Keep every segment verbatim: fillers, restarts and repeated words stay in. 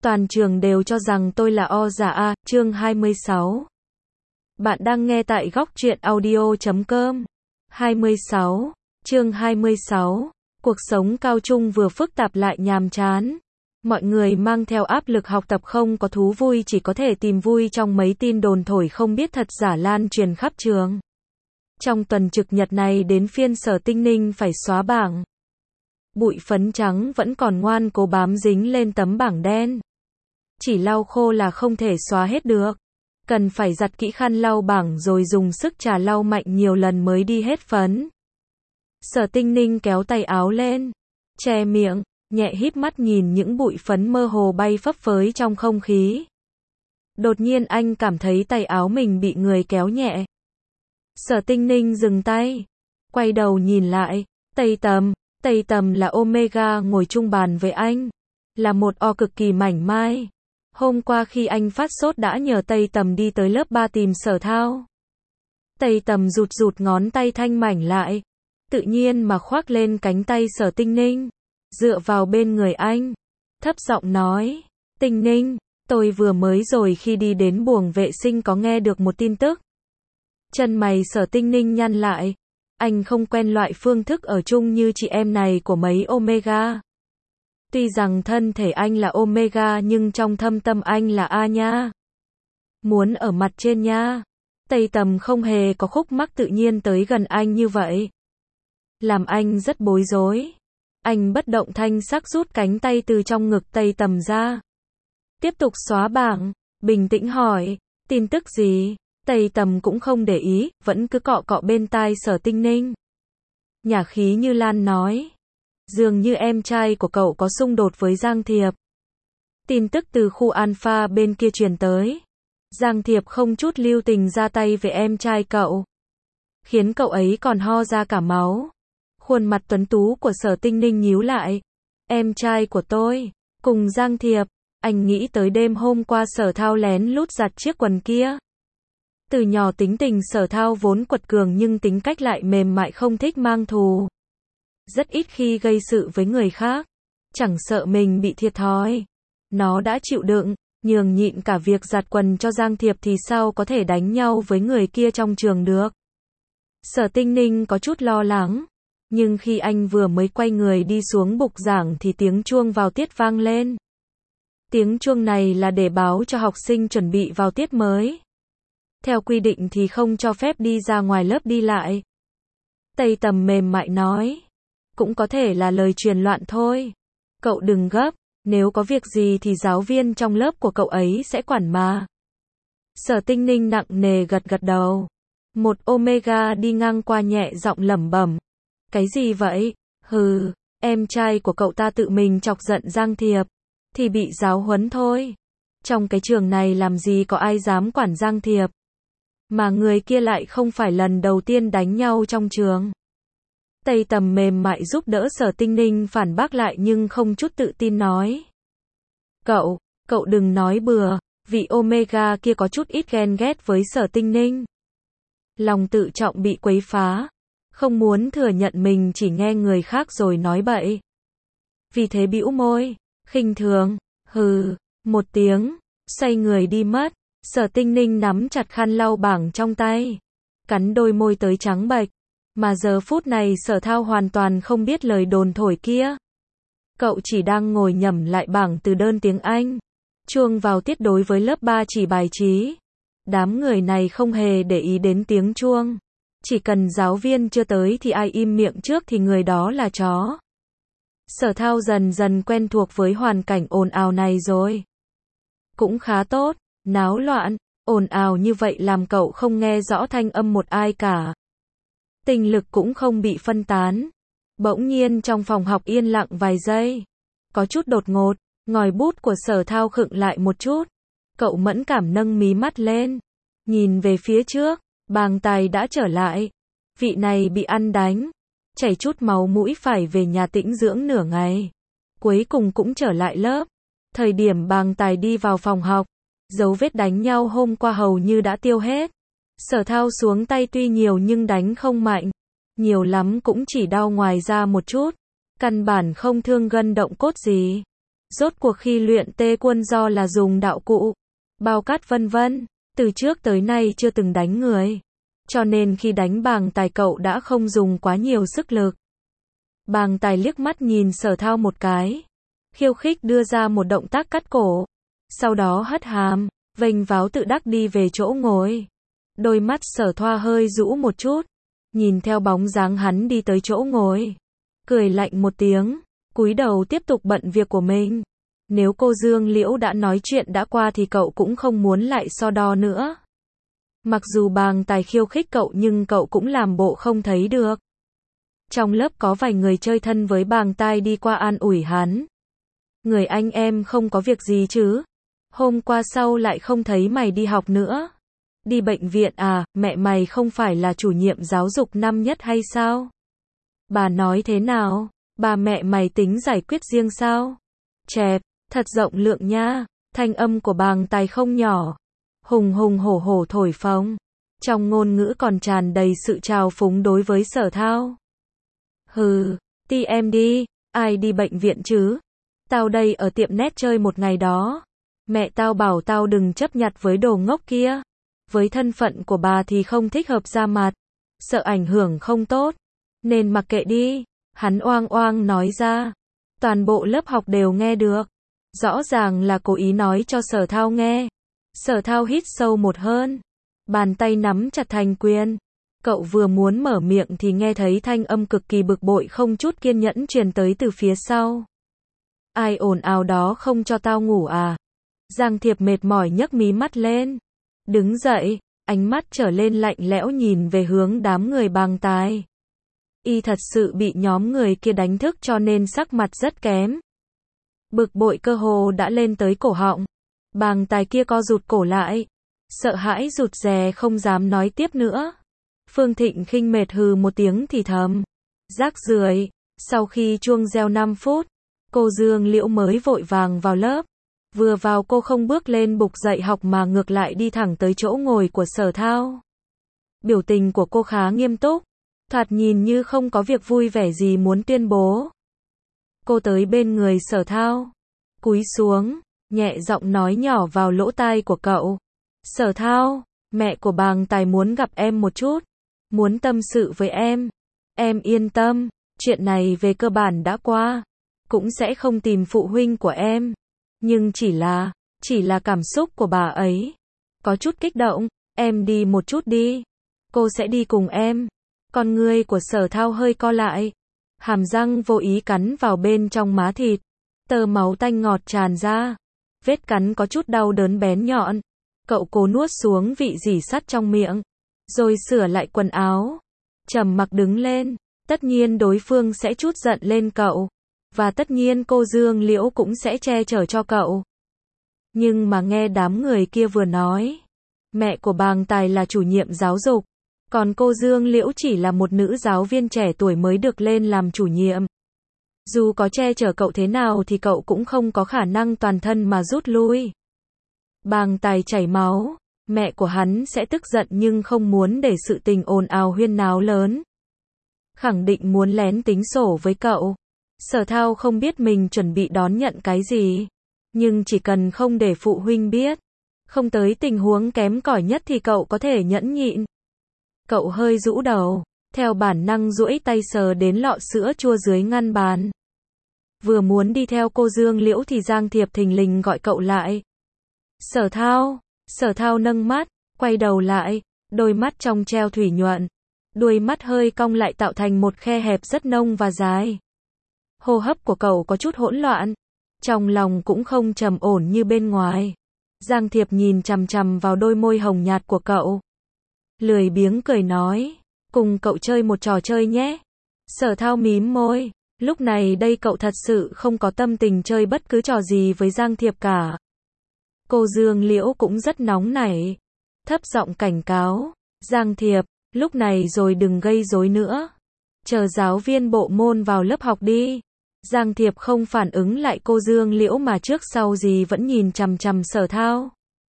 Toàn trường đều cho rằng tôi là o giả a, chương hai mươi sáu. Bạn đang nghe tại góc truyện audio chấm com. hai mươi sáu, chương hai mươi sáu. Cuộc sống cao trung vừa phức tạp lại nhàm chán. Mọi người mang theo áp lực học tập không có thú vui, chỉ có thể tìm vui trong mấy tin đồn thổi không biết thật giả lan truyền khắp trường. Trong tuần trực nhật này đến phiên Sở Tinh Ninh phải xóa bảng. Bụi phấn trắng vẫn còn ngoan cố bám dính lên tấm bảng đen. Chỉ lau khô là không thể xóa hết được. Cần phải giặt kỹ khăn lau bảng rồi dùng sức chà lau mạnh nhiều lần mới đi hết phấn. Sở Tinh Ninh kéo tay áo lên, che miệng, nhẹ híp mắt nhìn những bụi phấn mơ hồ bay phấp phới trong không khí. Đột nhiên anh cảm thấy tay áo mình bị người kéo nhẹ. Sở Tinh Ninh dừng tay, quay đầu nhìn lại, Tây Tầm, Tây Tầm là Omega ngồi chung bàn với anh, là một o cực kỳ mảnh mai. Hôm qua khi anh phát sốt đã nhờ Tây Tầm đi tới lớp ba tìm Sở Thao. Tây Tầm rụt rụt ngón tay thanh mảnh lại, tự nhiên mà khoác lên cánh tay Sở Tinh Ninh, dựa vào bên người anh, thấp giọng nói, Tinh Ninh, tôi vừa mới rồi khi đi đến buồng vệ sinh có nghe được một tin tức. Chân mày Sở Tinh Ninh nhăn lại, anh không quen loại phương thức ở chung như chị em này của mấy Omega. Tuy rằng thân thể anh là Omega nhưng trong thâm tâm anh là A nha. Muốn ở mặt trên nha. Tây Tầm không hề có khúc mắc tự nhiên tới gần anh như vậy. Làm anh rất bối rối. Anh bất động thanh sắc rút cánh tay từ trong ngực Tây Tầm ra. Tiếp tục xóa bảng, bình tĩnh hỏi, tin tức gì? Tây Tầm cũng không để ý, vẫn cứ cọ cọ bên tai Sở Tinh Ninh. Nhả khí như lan nói. Dường như em trai của cậu có xung đột với Giang Thiệp. Tin tức từ khu Alpha bên kia truyền tới. Giang Thiệp không chút lưu tình ra tay với em trai cậu. Khiến cậu ấy còn ho ra cả máu. Khuôn mặt tuấn tú của Sở Tinh Ninh nhíu lại. Em trai của tôi, cùng Giang Thiệp, anh nghĩ tới đêm hôm qua Sở Thao lén lút giặt chiếc quần kia. Từ nhỏ tính tình Sở Thao vốn quật cường nhưng tính cách lại mềm mại, không thích mang thù. Rất ít khi gây sự với người khác, chẳng sợ mình bị thiệt thòi. Nó đã chịu đựng, nhường nhịn cả việc giặt quần cho Giang Thiệp thì sao có thể đánh nhau với người kia trong trường được. Sở Tinh Ninh có chút lo lắng, nhưng khi anh vừa mới quay người đi xuống bục giảng thì tiếng chuông vào tiết vang lên. Tiếng chuông này là để báo cho học sinh chuẩn bị vào tiết mới. Theo quy định thì không cho phép đi ra ngoài lớp đi lại. Tây Tầm mềm mại nói. Cũng có thể là lời truyền loạn thôi. Cậu đừng gấp, nếu có việc gì thì giáo viên trong lớp của cậu ấy sẽ quản mà. Sở Tinh Ninh nặng nề gật gật đầu. Một Omega đi ngang qua nhẹ giọng lẩm bẩm. Cái gì vậy? Hừ, em trai của cậu ta tự mình chọc giận Giang Thiệp, thì bị giáo huấn thôi. Trong cái trường này làm gì có ai dám quản Giang Thiệp. Mà người kia lại không phải lần đầu tiên đánh nhau trong trường. Tây Tầm mềm mại giúp đỡ Sở Tinh Ninh phản bác lại nhưng không chút tự tin nói. Cậu, cậu đừng nói bừa, vị Omega kia có chút ít ghen ghét với Sở Tinh Ninh. Lòng tự trọng bị quấy phá, không muốn thừa nhận mình chỉ nghe người khác rồi nói bậy. Vì thế bĩu môi, khinh thường, hừ, một tiếng, xoay người đi mất. Sở Tinh Ninh nắm chặt khăn lau bảng trong tay, cắn đôi môi tới trắng bệch. Mà giờ phút này Sở Thao hoàn toàn không biết lời đồn thổi kia. Cậu chỉ đang ngồi nhẩm lại bảng từ đơn tiếng Anh. Chuông vào tiết đối với lớp ba chỉ bài trí. Đám người này không hề để ý đến tiếng chuông. Chỉ cần giáo viên chưa tới thì ai im miệng trước thì người đó là chó. Sở Thao dần dần quen thuộc với hoàn cảnh ồn ào này rồi. Cũng khá tốt, náo loạn, ồn ào như vậy làm cậu không nghe rõ thanh âm một ai cả. Tinh lực cũng không bị phân tán. Bỗng nhiên trong phòng học yên lặng vài giây. Có chút đột ngột, ngòi bút của Sở Thao khựng lại một chút. Cậu mẫn cảm nâng mí mắt lên. Nhìn về phía trước, Bàng Tài đã trở lại. Vị này bị ăn đánh, chảy chút máu mũi phải về nhà tĩnh dưỡng nửa ngày. Cuối cùng cũng trở lại lớp. Thời điểm Bàng Tài đi vào phòng học, dấu vết đánh nhau hôm qua hầu như đã tiêu hết. Sở Thao xuống tay tuy nhiều nhưng đánh không mạnh. Nhiều lắm cũng chỉ đau ngoài da một chút. Căn bản không thương gân động cốt gì. Rốt cuộc khi luyện tê quân do là dùng đạo cụ, bao cát vân vân, từ trước tới nay chưa từng đánh người. Cho nên khi đánh Bàng Tài cậu đã không dùng quá nhiều sức lực. Bàng Tài liếc mắt nhìn Sở Thao một cái, khiêu khích đưa ra một động tác cắt cổ, sau đó hất hàm, vênh váo tự đắc đi về chỗ ngồi. Đôi mắt Sở Thoa hơi rũ một chút, nhìn theo bóng dáng hắn đi tới chỗ ngồi, cười lạnh một tiếng, cúi đầu tiếp tục bận việc của mình. Nếu cô Dương Liễu đã nói chuyện đã qua thì cậu cũng không muốn lại so đo nữa. Mặc dù Bàng Tài khiêu khích cậu nhưng cậu cũng làm bộ không thấy được. Trong lớp có vài người chơi thân với Bàng Tài đi qua an ủi hắn. Người anh em không có việc gì chứ? Hôm qua sau lại không thấy mày đi học nữa. Đi bệnh viện à, mẹ mày không phải là chủ nhiệm giáo dục năm nhất hay sao? Bà nói thế nào? Bà mẹ mày tính giải quyết riêng sao? Chẹp, thật rộng lượng nha. Thanh âm của Bàng Tài không nhỏ. Hùng hùng hổ hổ thổi phồng. Trong ngôn ngữ còn tràn đầy sự trào phúng đối với Sở Thao. Hừ, ti em đi, ai đi bệnh viện chứ? Tao đây ở tiệm net chơi một ngày đó. Mẹ tao bảo tao đừng chấp nhặt với đồ ngốc kia. Với thân phận của bà thì không thích hợp ra mặt. Sợ ảnh hưởng không tốt. Nên mặc kệ đi. Hắn oang oang nói ra. Toàn bộ lớp học đều nghe được. Rõ ràng là cố ý nói cho Sở Thao nghe. Sở Thao hít sâu một hơi. Bàn tay nắm chặt thành quyền. Cậu vừa muốn mở miệng thì nghe thấy thanh âm cực kỳ bực bội không chút kiên nhẫn truyền tới từ phía sau. Ai ồn ào đó không cho tao ngủ à? Giang Thiệp mệt mỏi nhấc mí mắt lên. Đứng dậy, ánh mắt trở lên lạnh lẽo nhìn về hướng đám người Bàng Tài. Y thật sự bị nhóm người kia đánh thức cho nên sắc mặt rất kém. Bực bội cơ hồ đã lên tới cổ họng. Bàng Tài kia co rụt cổ lại. Sợ hãi rụt rè không dám nói tiếp nữa. Phương Thịnh khinh mệt hừ một tiếng thì thầm. Rác rưởi. Sau khi chuông reo năm phút, cô Dương Liễu mới vội vàng vào lớp. Vừa vào cô không bước lên bục dạy học mà ngược lại đi thẳng tới chỗ ngồi của Sở Thao. Biểu tình của cô khá nghiêm túc, thoạt nhìn như không có việc vui vẻ gì muốn tuyên bố. Cô tới bên người Sở Thao, cúi xuống, nhẹ giọng nói nhỏ vào lỗ tai của cậu. Sở Thao, mẹ của Bàng Tài muốn gặp em một chút, muốn tâm sự với em. Em yên tâm, chuyện này về cơ bản đã qua, cũng sẽ không tìm phụ huynh của em. Nhưng chỉ là, chỉ là cảm xúc của bà ấy có chút kích động, em đi một chút đi. Cô sẽ đi cùng em. Con ngươi của Sở Thao hơi co lại. Hàm răng vô ý cắn vào bên trong má thịt. Tơ máu tanh ngọt tràn ra. Vết cắn có chút đau đớn bén nhọn. Cậu cố nuốt xuống vị rỉ sắt trong miệng. Rồi sửa lại quần áo. Trầm mặc đứng lên. Tất nhiên đối phương sẽ chút giận lên cậu. Và tất nhiên cô Dương Liễu cũng sẽ che chở cho cậu. Nhưng mà nghe đám người kia vừa nói. Mẹ của Bàng Tài là chủ nhiệm giáo dục. Còn cô Dương Liễu chỉ là một nữ giáo viên trẻ tuổi mới được lên làm chủ nhiệm. Dù có che chở cậu thế nào thì cậu cũng không có khả năng toàn thân mà rút lui. Bàng Tài chảy máu. Mẹ của hắn sẽ tức giận nhưng không muốn để sự tình ồn ào huyên náo lớn. Khẳng định muốn lén tính sổ với cậu. Sở Thao không biết mình chuẩn bị đón nhận cái gì. Nhưng chỉ cần không để phụ huynh biết. Không tới tình huống kém cỏi nhất thì cậu có thể nhẫn nhịn. Cậu hơi rũ đầu. Theo bản năng duỗi tay sờ đến lọ sữa chua dưới ngăn bàn. Vừa muốn đi theo cô Dương Liễu thì Giang Thiệp thình lình gọi cậu lại. Sở Thao. Sở Thao nâng mắt. Quay đầu lại. Đôi mắt trong treo thủy nhuận. Đuôi mắt hơi cong lại tạo thành một khe hẹp rất nông và dài. Hô hấp của cậu có chút hỗn loạn. Trong lòng cũng không trầm ổn như bên ngoài. Giang Thiệp nhìn chằm chằm vào đôi môi hồng nhạt của cậu. Lười biếng cười nói. Cùng cậu chơi một trò chơi nhé. Sở Thao mím môi. Lúc này đây cậu thật sự không có tâm tình chơi bất cứ trò gì với Giang Thiệp cả. Cô Dương Liễu cũng rất nóng nảy. Thấp giọng cảnh cáo. Giang Thiệp, lúc này rồi đừng gây rối nữa. Chờ giáo viên bộ môn vào lớp học đi. Giang Thiệp không phản ứng lại cô Dương Liễu mà trước sau gì vẫn nhìn chằm chằm Sở Thao.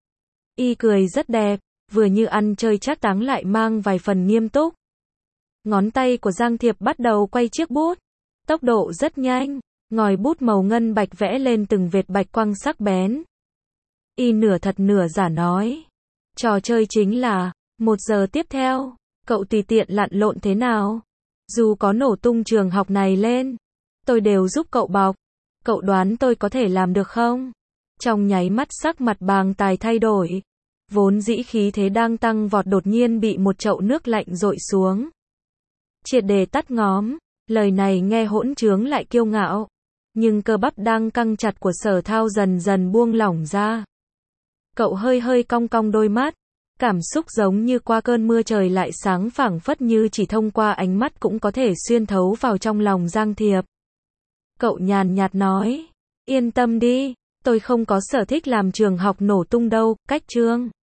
Y cười rất đẹp, vừa như ăn chơi trác táng lại mang vài phần nghiêm túc. Ngón tay của Giang Thiệp bắt đầu quay chiếc bút. Tốc độ rất nhanh, ngòi bút màu ngân bạch vẽ lên từng vệt bạch quang sắc bén. Y nửa thật nửa giả nói. Trò chơi chính là, một giờ tiếp theo, cậu tùy tiện lặn lộn thế nào. Dù có nổ tung trường học này lên, tôi đều giúp cậu bọc. Cậu đoán tôi có thể làm được không? Trong nháy mắt sắc mặt Bàng Tài thay đổi. Vốn dĩ khí thế đang tăng vọt đột nhiên bị một chậu nước lạnh dội xuống. Triệt để tắt ngóm, lời này nghe hỗn trướng lại kiêu ngạo. Nhưng cơ bắp đang căng chặt của Sở Thao dần dần buông lỏng ra. Cậu hơi hơi cong cong đôi mắt. Cảm xúc giống như qua cơn mưa trời lại sáng phảng phất như chỉ thông qua ánh mắt cũng có thể xuyên thấu vào trong lòng Giang Thiệp. Cậu nhàn nhạt nói, yên tâm đi, tôi không có sở thích làm trường học nổ tung đâu, cách chương.